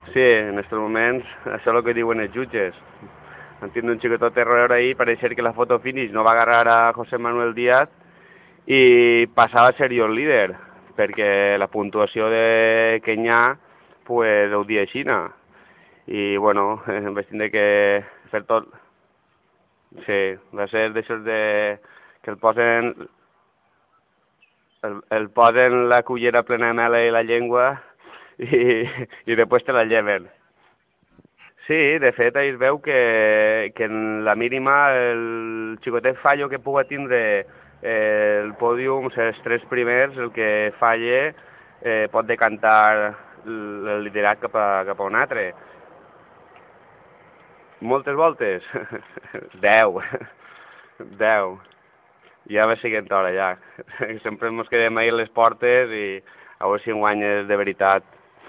Sí, en estos moments, això és el que diuen els jutges. Han tingut un xicotot error ahir, pareix ser que la foto finish no va agarrar a José Manuel Díaz i passava a ser jo el líder, perquè la puntuació de Kenyà pues, ho dia així. I, bueno, vaig tindre que fer tot. Sí, va ser d'això que el posen la cullera plena de mel i la llengua i després te la lleven. Sí, de fet, ahir es veu que en la mínima el xicotet fallo que pugui tindre el pòdium, els tres primers, el que falle pot decantar el liderat cap a un altre. Moltes voltes? 10. 10. Ja va siguent hora, ja. Sempre ens quedem ahir a les portes i a veure si guanyes de veritat.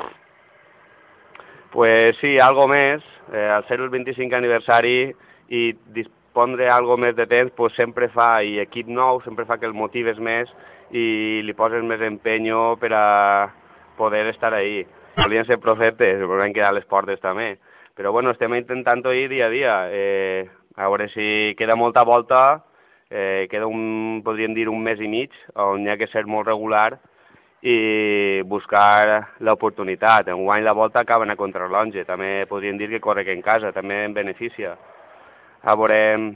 Pues sí, algo més. Al ser el 25 aniversari i dispondre algo més de temps, pues sempre fa, i equip nou, sempre fa que el motives més i li poses més empenyo per a poder estar ahí. Volien ser profetes, volien quedar a les portes també. Però bueno, estem intentant-ho ir dia a dia. A veure si queda molta volta, queda podríem dir un mes i mig, on hi ha que ser molt regular i buscar l'oportunitat. Enguany la volta acaben a contrarrellotge, també podríem dir que corre en casa, també en beneficia. A veure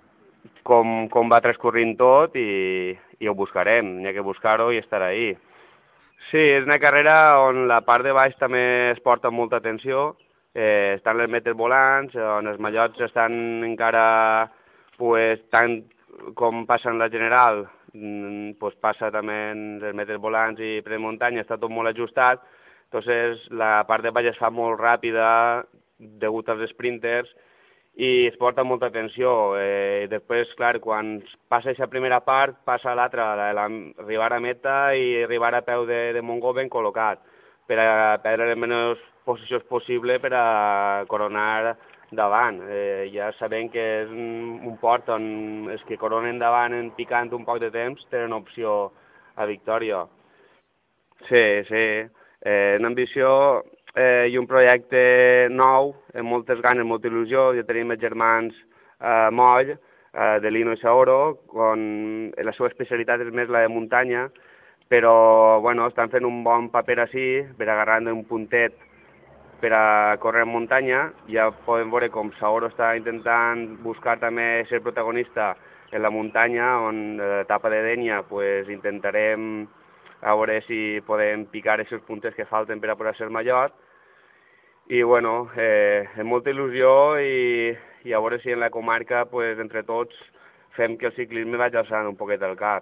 com va transcorrint tot i ho buscarem, n'hi ha que buscar-ho i estar ahí. Sí, és una carrera on la part de baix també es porta molta atenció, estan les metes volants, on els mallots estan encara, pues, tant com passa en la general, pues passa també en les metes volants i premuntanya, està tot molt ajustat, entonces la part de baix es fa molt ràpida degut als sprinters i es porta molta atenció. Després, clar, quan passa aquesta primera part, passa l'altra, arribar a meta i arribar a peu de Montgó ben col·locat, per a perdre les menys posicions possible per a coronar davant. Ja sabem que és un port on els que coronen davant en picant un poc de temps tenen opció a victòria. Sí, sí. Una ambició i un projecte nou, amb moltes ganes, molta il·lusió. Ja tenim els germans Moll, de Lino i Saoro, on la seva especialitat és més la de muntanya, però bueno, estan fent un bon paper així, per agarrar un puntet per a córrer en muntanya. Ja podem veure com Saoro està intentant buscar també ser protagonista en la muntanya, on l'etapa de Dénia pues, intentarem a veure si podem picar aquests puntes que falten per a poder ser mallot. I bueno, amb molta il·lusió i a veure si en la comarca, pues, entre tots, fem que el ciclisme vagi alçant un poquet el cap.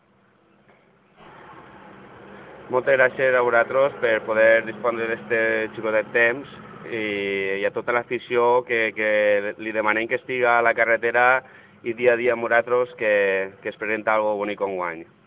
Moltes gràcies a vosaltres per poder disposar d'aquest xicotet temps i a tota l'afició que li demanem que estiga a la carretera i dia a dia amb vosaltres que es presenta algo bonic enguany.